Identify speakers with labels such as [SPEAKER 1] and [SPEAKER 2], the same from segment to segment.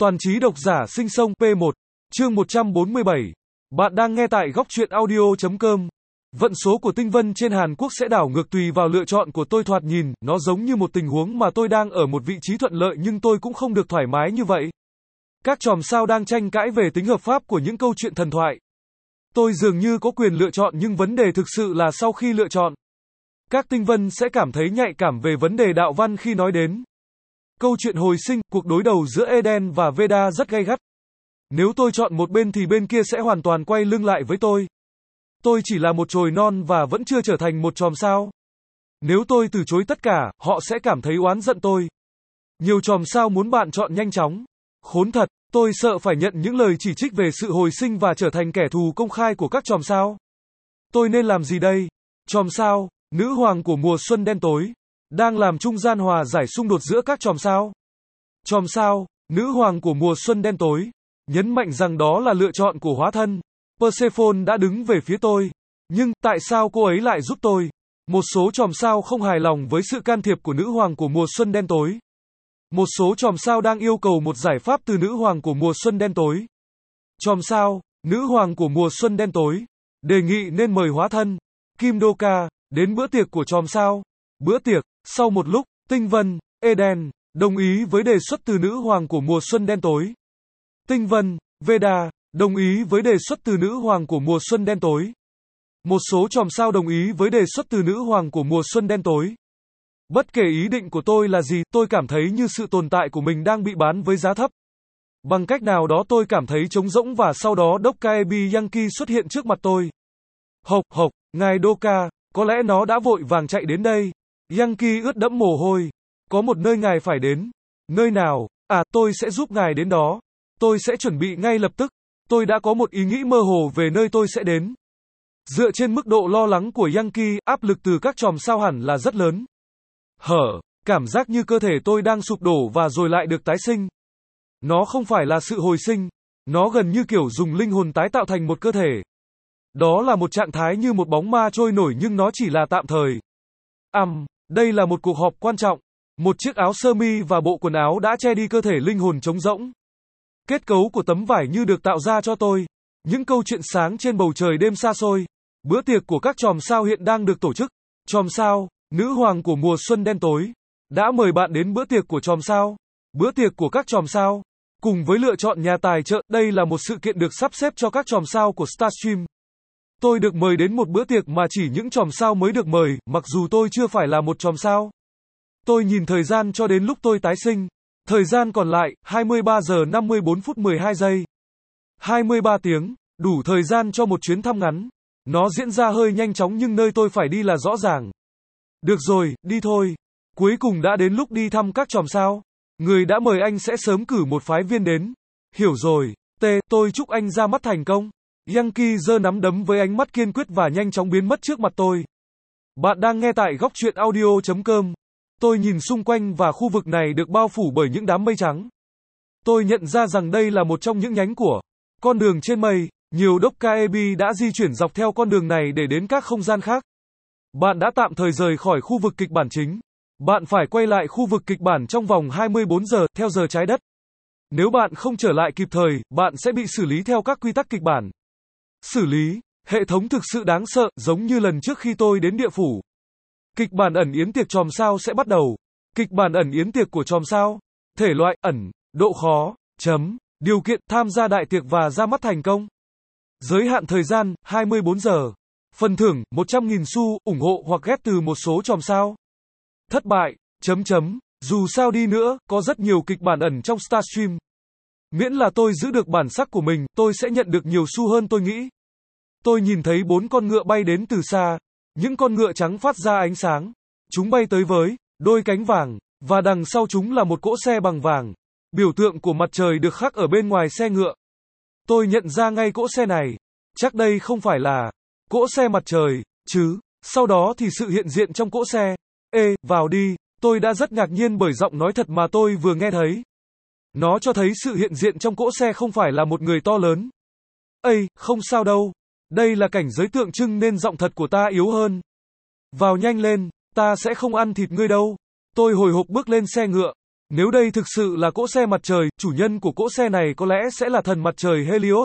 [SPEAKER 1] Toàn trí độc giả sinh sông P1, chương 147. Bạn đang nghe tại góc truyện audio.com. Vận số của tinh vân trên Hàn Quốc sẽ đảo ngược tùy vào lựa chọn của tôi. Thoạt nhìn, nó giống như một tình huống mà tôi đang ở một vị trí thuận lợi, nhưng tôi cũng không được thoải mái như vậy. Các chòm sao đang tranh cãi về tính hợp pháp của những câu chuyện thần thoại. Tôi dường như có quyền lựa chọn, nhưng vấn đề thực sự là sau khi lựa chọn, các tinh vân sẽ cảm thấy nhạy cảm về vấn đề đạo văn khi nói đến câu chuyện hồi sinh. Cuộc đối đầu giữa Eden và Veda rất gay gắt. Nếu tôi chọn một bên thì bên kia sẽ hoàn toàn quay lưng lại với tôi. Tôi chỉ là một chồi non và vẫn chưa trở thành một chòm sao. Nếu tôi từ chối tất cả, họ sẽ cảm thấy oán giận tôi. Nhiều chòm sao muốn bạn chọn nhanh chóng. Khốn thật, tôi sợ phải nhận những lời chỉ trích về sự hồi sinh và trở thành kẻ thù công khai của các chòm sao. Tôi nên làm gì đây? Chòm sao, nữ hoàng của mùa xuân đen tối, đang làm trung gian hòa giải xung đột giữa các chòm sao. Chòm sao, nữ hoàng của mùa xuân đen tối, nhấn mạnh rằng đó là lựa chọn của hóa thân. Persephone đã đứng về phía tôi. Nhưng, tại sao cô ấy lại giúp tôi? Một số chòm sao không hài lòng với sự can thiệp của nữ hoàng của mùa xuân đen tối. Một số chòm sao đang yêu cầu một giải pháp từ nữ hoàng của mùa xuân đen tối. Chòm sao, nữ hoàng của mùa xuân đen tối, đề nghị nên mời hóa thân Kim Doka đến bữa tiệc của chòm sao. Bữa tiệc, sau một lúc, tinh vân, Eden, đồng ý với đề xuất từ nữ hoàng của mùa xuân đen tối. Tinh vân, Veda, đồng ý với đề xuất từ nữ hoàng của mùa xuân đen tối. Một số chòm sao đồng ý với đề xuất từ nữ hoàng của mùa xuân đen tối. Bất kể ý định của tôi là gì, tôi cảm thấy như sự tồn tại của mình đang bị bán với giá thấp. Bằng cách nào đó tôi cảm thấy trống rỗng và sau đó Dokaebi Yankee xuất hiện trước mặt tôi. Hộc hộc, ngài Doka, có lẽ nó đã vội vàng chạy đến đây. Yankee ướt đẫm mồ hôi. Có một nơi ngài phải đến. Nơi nào? À, tôi sẽ giúp ngài đến đó. Tôi sẽ chuẩn bị ngay lập tức. Tôi đã có một ý nghĩ mơ hồ về nơi tôi sẽ đến. Dựa trên mức độ lo lắng của Yankee, áp lực từ các chòm sao hẳn là rất lớn. Cảm giác như cơ thể tôi đang sụp đổ và rồi lại được tái sinh. Nó không phải là sự hồi sinh. Nó gần như kiểu dùng linh hồn tái tạo thành một cơ thể. Đó là một trạng thái như một bóng ma trôi nổi, nhưng nó chỉ là tạm thời. Đây là một cuộc họp quan trọng. Một chiếc áo sơ mi và bộ quần áo đã che đi cơ thể linh hồn trống rỗng. Kết cấu của tấm vải như được tạo ra cho tôi. Những câu chuyện sáng trên bầu trời đêm xa xôi. Bữa tiệc của các chòm sao hiện đang được tổ chức. Chòm sao, nữ hoàng của mùa xuân đen tối, đã mời bạn đến bữa tiệc của chòm sao. Bữa tiệc của các chòm sao, cùng với lựa chọn nhà tài trợ. Đây là một sự kiện được sắp xếp cho các chòm sao của Starstream. Tôi được mời đến một bữa tiệc mà chỉ những chòm sao mới được mời, mặc dù tôi chưa phải là một chòm sao. Tôi nhìn thời gian cho đến lúc tôi tái sinh. Thời gian còn lại, 23 giờ 54 phút 12 giây. 23 tiếng, đủ thời gian cho một chuyến thăm ngắn. Nó diễn ra hơi nhanh chóng nhưng nơi tôi phải đi là rõ ràng. Được rồi, đi thôi. Cuối cùng đã đến lúc đi thăm các chòm sao. Người đã mời anh sẽ sớm cử một phái viên đến. Hiểu rồi, tôi chúc anh ra mắt thành công. Yankee giơ nắm đấm với ánh mắt kiên quyết và nhanh chóng biến mất trước mặt tôi. Bạn đang nghe tại góc truyện audio.com. Tôi nhìn xung quanh và khu vực này được bao phủ bởi những đám mây trắng. Tôi nhận ra rằng đây là một trong những nhánh của con đường trên mây. Nhiều Dokaebi đã di chuyển dọc theo con đường này để đến các không gian khác. Bạn đã tạm thời rời khỏi khu vực kịch bản chính. Bạn phải quay lại khu vực kịch bản trong vòng 24 giờ, theo giờ trái đất. Nếu bạn không trở lại kịp thời, bạn sẽ bị xử lý theo các quy tắc kịch bản. Xử lý, hệ thống thực sự đáng sợ, giống như lần trước khi tôi đến địa phủ. Kịch bản ẩn yến tiệc chòm sao sẽ bắt đầu. Kịch bản ẩn yến tiệc của chòm sao. Thể loại, ẩn, độ khó, điều kiện, tham gia đại tiệc và ra mắt thành công. Giới hạn thời gian, 24 giờ. Phần thưởng, 100.000 xu, ủng hộ hoặc ghét từ một số chòm sao. Thất bại, Dù sao đi nữa, có rất nhiều kịch bản ẩn trong Starstream. Miễn là tôi giữ được bản sắc của mình, tôi sẽ nhận được nhiều xu hơn tôi nghĩ. Tôi nhìn thấy 4 con ngựa bay đến từ xa. Những con ngựa trắng phát ra ánh sáng. Chúng bay tới với đôi cánh vàng, và đằng sau chúng là một cỗ xe bằng vàng. Biểu tượng của mặt trời được khắc ở bên ngoài xe ngựa. Tôi nhận ra ngay cỗ xe này. Chắc đây không phải là cỗ xe mặt trời, chứ. Sau đó thì sự hiện diện trong cỗ xe. Vào đi. Tôi đã rất ngạc nhiên bởi giọng nói thật mà tôi vừa nghe thấy. Nó cho thấy sự hiện diện trong cỗ xe không phải là một người to lớn. Không sao đâu. Đây là cảnh giới tượng trưng nên giọng thật của ta yếu hơn. Vào nhanh lên, ta sẽ không ăn thịt ngươi đâu. Tôi hồi hộp bước lên xe ngựa. Nếu đây thực sự là cỗ xe mặt trời, chủ nhân của cỗ xe này có lẽ sẽ là thần mặt trời Helios.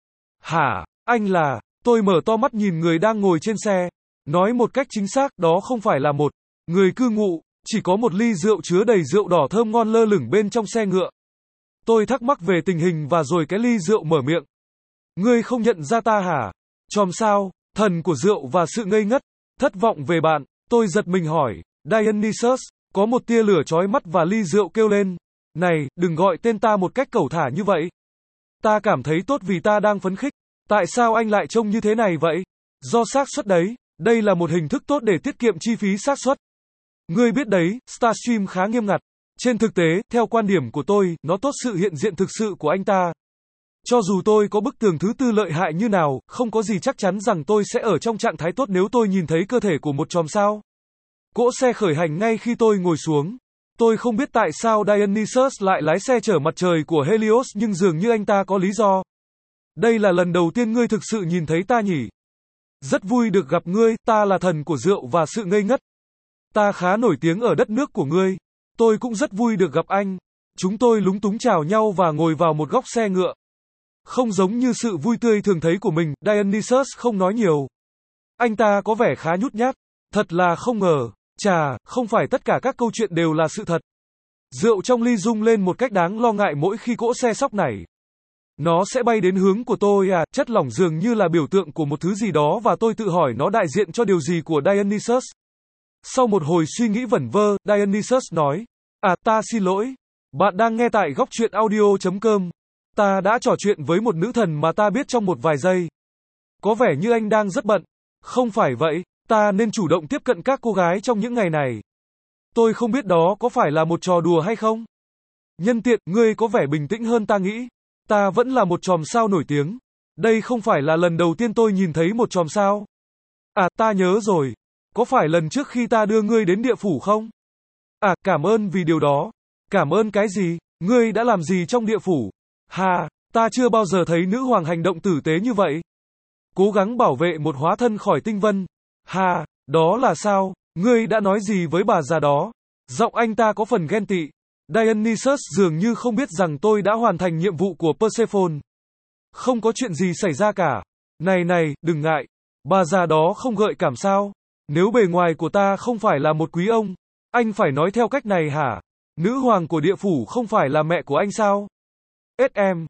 [SPEAKER 1] Hả? Anh là... Tôi mở to mắt nhìn người đang ngồi trên xe. Nói một cách chính xác, đó không phải là một người cư ngụ, chỉ có một ly rượu chứa đầy rượu đỏ thơm ngon lơ lửng bên trong xe ngựa. Tôi thắc mắc về tình hình và rồi cái ly rượu mở miệng. Ngươi không nhận ra ta hả? Chòm sao, thần của rượu và sự ngây ngất, thất vọng về bạn. Tôi giật mình hỏi, Dionysus, có một tia lửa chói mắt và ly rượu kêu lên. Này, đừng gọi tên ta một cách cẩu thả như vậy. Ta cảm thấy tốt vì ta đang phấn khích. Tại sao anh lại trông như thế này vậy? Do xác suất đấy, đây là một hình thức tốt để tiết kiệm chi phí xác suất. Ngươi biết đấy, Starstream khá nghiêm ngặt. Trên thực tế, theo quan điểm của tôi, nó tốt sự hiện diện thực sự của anh ta. Cho dù tôi có bức tường thứ tư lợi hại như nào, không có gì chắc chắn rằng tôi sẽ ở trong trạng thái tốt nếu tôi nhìn thấy cơ thể của một chòm sao. Cỗ xe khởi hành ngay khi tôi ngồi xuống. Tôi không biết tại sao Dionysus lại lái xe chở mặt trời của Helios nhưng dường như anh ta có lý do. Đây là lần đầu tiên ngươi thực sự nhìn thấy ta nhỉ? Rất vui được gặp ngươi, ta là thần của rượu và sự ngây ngất. Ta khá nổi tiếng ở đất nước của ngươi. Tôi cũng rất vui được gặp anh. Chúng tôi lúng túng chào nhau và ngồi vào một góc xe ngựa. Không giống như sự vui tươi thường thấy của mình, Dionysus không nói nhiều. Anh ta có vẻ khá nhút nhát. Thật là không ngờ. Chà, không phải tất cả các câu chuyện đều là sự thật. Rượu trong ly rung lên một cách đáng lo ngại mỗi khi cỗ xe sóc nảy. Nó sẽ bay đến hướng của tôi à, chất lỏng dường như là biểu tượng của một thứ gì đó và tôi tự hỏi nó đại diện cho điều gì của Dionysus. Sau một hồi suy nghĩ vẩn vơ, Dionysus nói, ta xin lỗi. Bạn đang nghe tại góc truyện audio.com. Ta đã trò chuyện với một nữ thần mà ta biết trong một vài giây. Có vẻ như anh đang rất bận. Không phải vậy, ta nên chủ động tiếp cận các cô gái trong những ngày này. Tôi không biết đó có phải là một trò đùa hay không. Nhân tiện, ngươi có vẻ bình tĩnh hơn ta nghĩ. Ta vẫn là một chòm sao nổi tiếng. Đây không phải là lần đầu tiên tôi nhìn thấy một chòm sao. Ta nhớ rồi. Có phải lần trước khi ta đưa ngươi đến địa phủ không? Cảm ơn vì điều đó. Cảm ơn cái gì? Ngươi đã làm gì trong địa phủ? Ta chưa bao giờ thấy nữ hoàng hành động tử tế như vậy. Cố gắng bảo vệ một hóa thân khỏi tinh vân. Đó là sao? Ngươi đã nói gì với bà già đó? Giọng anh ta có phần ghen tị. Dionysus dường như không biết rằng tôi đã hoàn thành nhiệm vụ của Persephone. Không có chuyện gì xảy ra cả. Này, đừng ngại. Bà già đó không gợi cảm sao? Nếu bề ngoài của ta không phải là một quý ông, anh phải nói theo cách này hả? Nữ hoàng của địa phủ không phải là mẹ của anh sao? SM,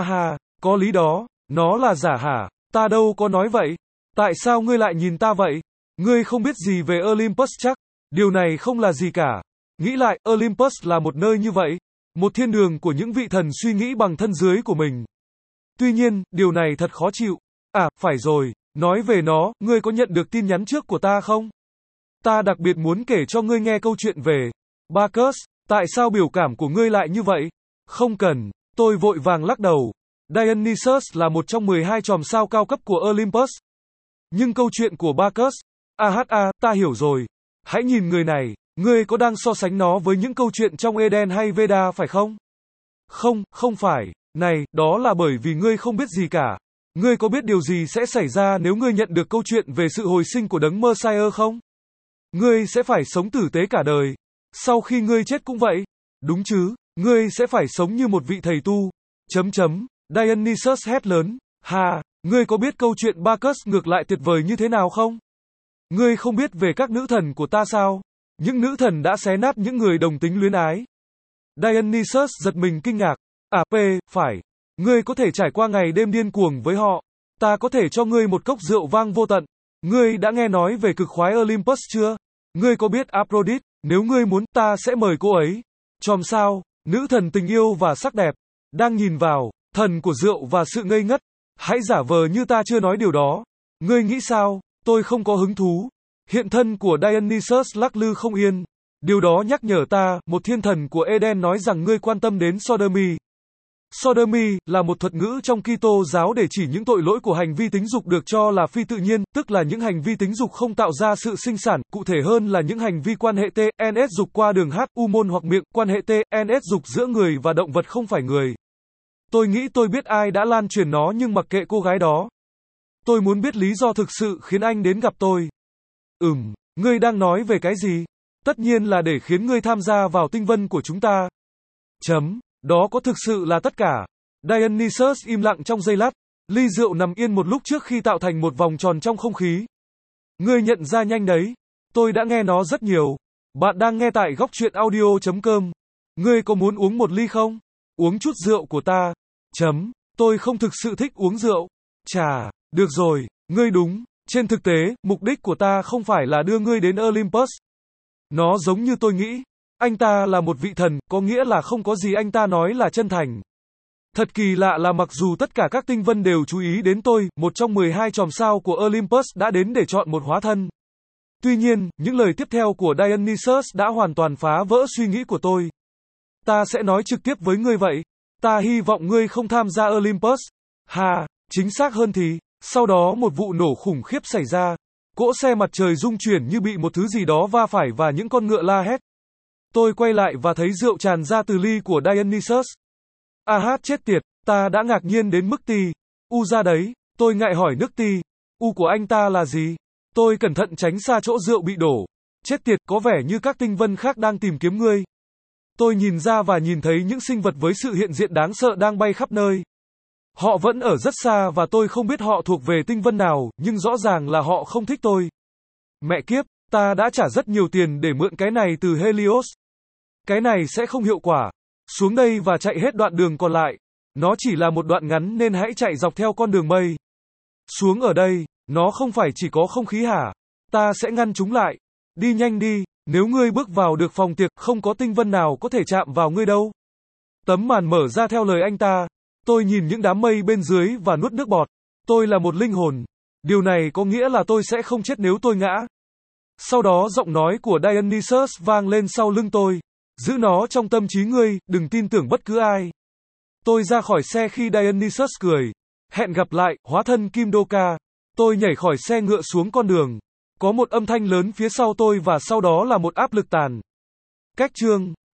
[SPEAKER 1] có lý đó, nó là giả hả? Ta đâu có nói vậy. Tại sao ngươi lại nhìn ta vậy? Ngươi không biết gì về Olympus chắc? Điều này không là gì cả. Nghĩ lại, Olympus là một nơi như vậy. Một thiên đường của những vị thần suy nghĩ bằng thân dưới của mình. Tuy nhiên, điều này thật khó chịu. Phải rồi, nói về nó, ngươi có nhận được tin nhắn trước của ta không? Ta đặc biệt muốn kể cho ngươi nghe câu chuyện về Bacchus. Tại sao biểu cảm của ngươi lại như vậy? Không cần, tôi vội vàng lắc đầu. Dionysus là một trong 12 chòm sao cao cấp của Olympus. Nhưng câu chuyện của Bacchus, ta hiểu rồi. Hãy nhìn người này, ngươi có đang so sánh nó với những câu chuyện trong Eden hay Veda phải không? Không phải. Này, đó là bởi vì ngươi không biết gì cả. Ngươi có biết điều gì sẽ xảy ra nếu ngươi nhận được câu chuyện về sự hồi sinh của đấng Messiah không? Ngươi sẽ phải sống tử tế cả đời. Sau khi ngươi chết cũng vậy. Đúng chứ, ngươi sẽ phải sống như một vị thầy tu. Dionysus hét lớn. Ngươi có biết câu chuyện Bacchus ngược lại tuyệt vời như thế nào không? Ngươi không biết về các nữ thần của ta sao? Những nữ thần đã xé nát những người đồng tính luyến ái. Dionysus giật mình kinh ngạc. Phải. Ngươi có thể trải qua ngày đêm điên cuồng với họ. Ta có thể cho ngươi một cốc rượu vang vô tận. Ngươi đã nghe nói về cực khoái Olympus chưa? Ngươi có biết Aphrodite? Nếu ngươi muốn, ta sẽ mời cô ấy. Chòm sao, nữ thần tình yêu và sắc đẹp, đang nhìn vào, thần của rượu và sự ngây ngất. Hãy giả vờ như ta chưa nói điều đó. Ngươi nghĩ sao? Tôi không có hứng thú. Hiện thân của Dionysus lắc lư không yên. Điều đó nhắc nhở ta, một thiên thần của Eden nói rằng ngươi quan tâm đến sodomy. Sodomy là một thuật ngữ trong Kitô giáo để chỉ những tội lỗi của hành vi tính dục được cho là phi tự nhiên, tức là những hành vi tính dục không tạo ra sự sinh sản, cụ thể hơn là những hành vi quan hệ TNS dục qua đường H-u-môn hoặc miệng, quan hệ TNS dục giữa người và động vật không phải người. Tôi nghĩ tôi biết ai đã lan truyền nó nhưng mặc kệ cô gái đó. Tôi muốn biết lý do thực sự khiến anh đến gặp tôi. Ngươi đang nói về cái gì? Tất nhiên là để khiến ngươi tham gia vào tinh vân của chúng ta. Đó có thực sự là tất cả? Dionysus im lặng trong giây lát. Ly rượu nằm yên một lúc trước khi tạo thành một vòng tròn trong không khí. Ngươi nhận ra nhanh đấy. Tôi đã nghe nó rất nhiều. Bạn đang nghe tại góc truyện audio.com. Ngươi có muốn uống một ly không? Uống chút rượu của ta. Tôi không thực sự thích uống rượu. Chà, được rồi, ngươi đúng. Trên thực tế, mục đích của ta không phải là đưa ngươi đến Olympus. Nó giống như tôi nghĩ. Anh ta là một vị thần, có nghĩa là không có gì anh ta nói là chân thành. Thật kỳ lạ là mặc dù tất cả các tinh vân đều chú ý đến tôi, một trong 12 chòm sao của Olympus đã đến để chọn một hóa thân. Tuy nhiên, những lời tiếp theo của Dionysus đã hoàn toàn phá vỡ suy nghĩ của tôi. Ta sẽ nói trực tiếp với ngươi vậy. Ta hy vọng ngươi không tham gia Olympus. Chính xác hơn thì, sau đó một vụ nổ khủng khiếp xảy ra. Cỗ xe mặt trời rung chuyển như bị một thứ gì đó va phải và những con ngựa la hét. Tôi quay lại và thấy rượu tràn ra từ ly của Dionysus. Chết tiệt, ta đã ngạc nhiên đến mức ra đấy, tôi ngại hỏi nước của anh ta là gì? Tôi cẩn thận tránh xa chỗ rượu bị đổ. Chết tiệt, có vẻ như các tinh vân khác đang tìm kiếm ngươi. Tôi nhìn ra và nhìn thấy những sinh vật với sự hiện diện đáng sợ đang bay khắp nơi. Họ vẫn ở rất xa và tôi không biết họ thuộc về tinh vân nào, nhưng rõ ràng là họ không thích tôi. Mẹ kiếp, ta đã trả rất nhiều tiền để mượn cái này từ Helios. Cái này sẽ không hiệu quả. Xuống đây và chạy hết đoạn đường còn lại. Nó chỉ là một đoạn ngắn nên hãy chạy dọc theo con đường mây. Xuống ở đây, nó không phải chỉ có không khí hả? Ta sẽ ngăn chúng lại. Đi nhanh đi, nếu ngươi bước vào được phòng tiệc, không có tinh vân nào có thể chạm vào ngươi đâu. Tấm màn mở ra theo lời anh ta. Tôi nhìn những đám mây bên dưới và nuốt nước bọt. Tôi là một linh hồn. Điều này có nghĩa là tôi sẽ không chết nếu tôi ngã. Sau đó giọng nói của Dionysus vang lên sau lưng tôi. Giữ nó trong tâm trí ngươi, đừng tin tưởng bất cứ ai. Tôi ra khỏi xe khi Dionysus cười. Hẹn gặp lại, hóa thân Kim Doka. Tôi nhảy khỏi xe ngựa xuống con đường. Có một âm thanh lớn phía sau tôi và sau đó là một áp lực tàn. Cách chương